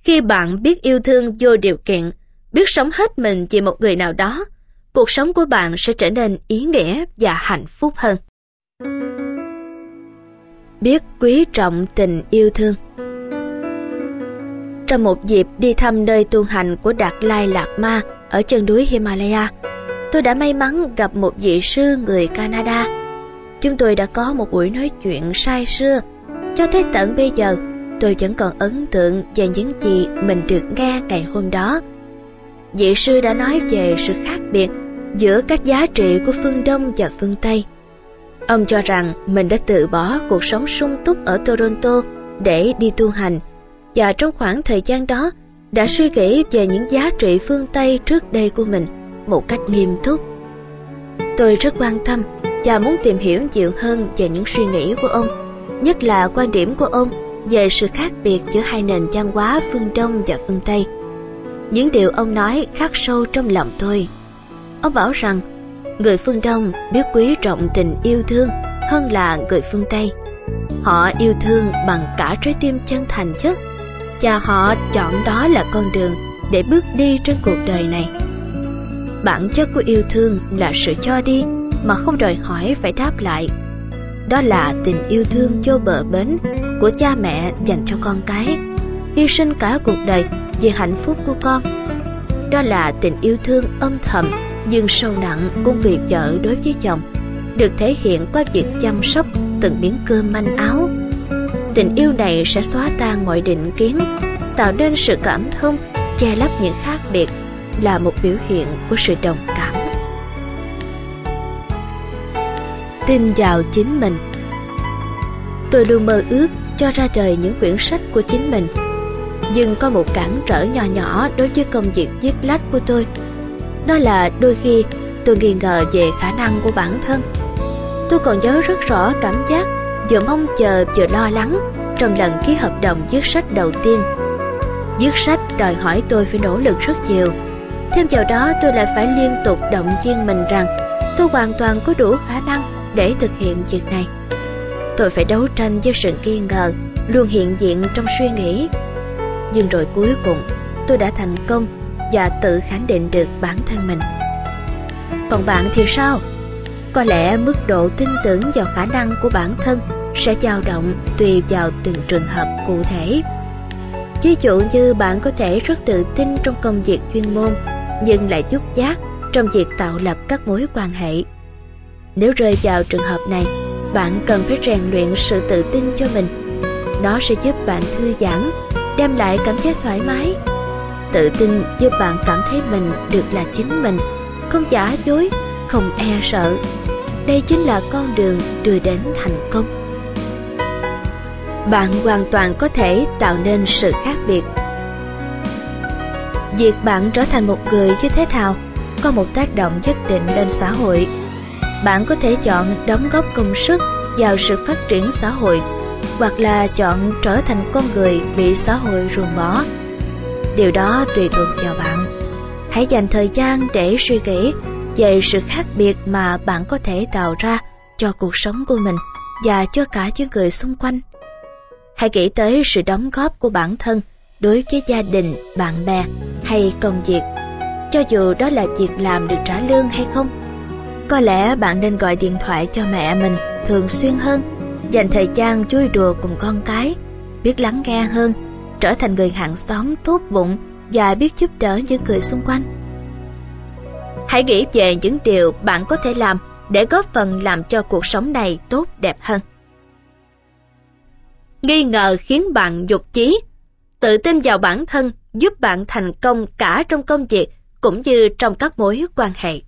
Khi bạn biết yêu thương vô điều kiện, biết sống hết mình vì một người nào đó, cuộc sống của bạn sẽ trở nên ý nghĩa và hạnh phúc hơn. Biết quý trọng tình yêu thương. Trong một dịp đi thăm nơi tu hành của Đạt Lai Lạt Ma ở chân núi Himalaya, tôi đã may mắn gặp một vị sư người Canada. Chúng tôi đã có một buổi nói chuyện say sưa. Cho tới tận bây giờ, tôi vẫn còn ấn tượng về những gì mình được nghe ngày hôm đó. Vị sư đã nói về sự khác biệt giữa các giá trị của phương Đông và phương Tây. Ông cho rằng mình đã từ bỏ cuộc sống sung túc ở Toronto để đi tu hành, và trong khoảng thời gian đó đã suy nghĩ về những giá trị phương Tây trước đây của mình một cách nghiêm túc. Tôi rất quan tâm và muốn tìm hiểu nhiều hơn về những suy nghĩ của ông, nhất là quan điểm của ông về sự khác biệt giữa hai nền văn hóa phương Đông và phương Tây. Những điều ông nói khắc sâu trong lòng tôi. Ông bảo rằng người phương Đông biết quý trọng tình yêu thương hơn là người phương Tây. Họ yêu thương bằng cả trái tim chân thành nhất, và họ chọn đó là con đường để bước đi trên cuộc đời này. Bản chất của yêu thương là sự cho đi mà không đòi hỏi phải đáp lại. Đó là tình yêu thương vô bờ bến của cha mẹ dành cho con cái, hy sinh cả cuộc đời vì hạnh phúc của con. Đó là tình yêu thương âm thầm nhưng sâu nặng của vị vợ đối với chồng, được thể hiện qua việc chăm sóc từng miếng cơm manh áo. Tình yêu này sẽ xóa tan mọi định kiến, tạo nên sự cảm thông, che lấp những khác biệt, là một biểu hiện của sự đồng cảm. Tin vào chính mình. Tôi luôn mơ ước cho ra đời những quyển sách của chính mình, nhưng có một cản trở nhỏ nhỏ đối với công việc viết lách của tôi. Đó là đôi khi tôi nghi ngờ về khả năng của bản thân. Tôi còn nhớ rất rõ cảm giác vừa mong chờ vừa lo lắng trong lần ký hợp đồng viết sách đầu tiên. Viết sách đòi hỏi tôi phải nỗ lực rất nhiều. Thêm vào đó, tôi lại phải liên tục động viên mình rằng tôi hoàn toàn có đủ khả năng để thực hiện việc này. Tôi phải đấu tranh với sự nghi ngờ luôn hiện diện trong suy nghĩ. Nhưng rồi cuối cùng tôi đã thành công và tự khẳng định được bản thân mình. Còn bạn thì sao? Có lẽ mức độ tin tưởng vào khả năng của bản thân sẽ dao động tùy vào từng trường hợp cụ thể. Ví dụ như bạn có thể rất tự tin trong công việc chuyên môn, nhưng lại dốt dát trong việc tạo lập các mối quan hệ. Nếu rơi vào trường hợp này, bạn cần phải rèn luyện sự tự tin cho mình. Nó sẽ giúp bạn thư giãn, đem lại cảm giác thoải mái. Tự tin giúp bạn cảm thấy mình được là chính mình, không giả dối, không e sợ. Đây chính là con đường đưa đến thành công. Bạn hoàn toàn có thể tạo nên sự khác biệt. Việc bạn trở thành một người như thế nào có một tác động nhất định lên xã hội. Bạn có thể chọn đóng góp công sức vào sự phát triển xã hội, hoặc là chọn trở thành con người bị xã hội ruồng bỏ. Điều đó tùy thuộc vào bạn. Hãy dành thời gian để suy nghĩ về sự khác biệt mà bạn có thể tạo ra cho cuộc sống của mình và cho cả những người xung quanh. Hãy nghĩ tới sự đóng góp của bản thân đối với gia đình, bạn bè hay công việc, cho dù đó là việc làm được trả lương hay không. Có lẽ bạn nên gọi điện thoại cho mẹ mình thường xuyên hơn, dành thời gian vui đùa cùng con cái, biết lắng nghe hơn, trở thành người hàng xóm tốt bụng và biết giúp đỡ những người xung quanh. Hãy nghĩ về những điều bạn có thể làm để góp phần làm cho cuộc sống này tốt đẹp hơn. Nghi ngờ khiến bạn nhụt chí. Tự tin vào bản thân giúp bạn thành công cả trong công việc cũng như trong các mối quan hệ.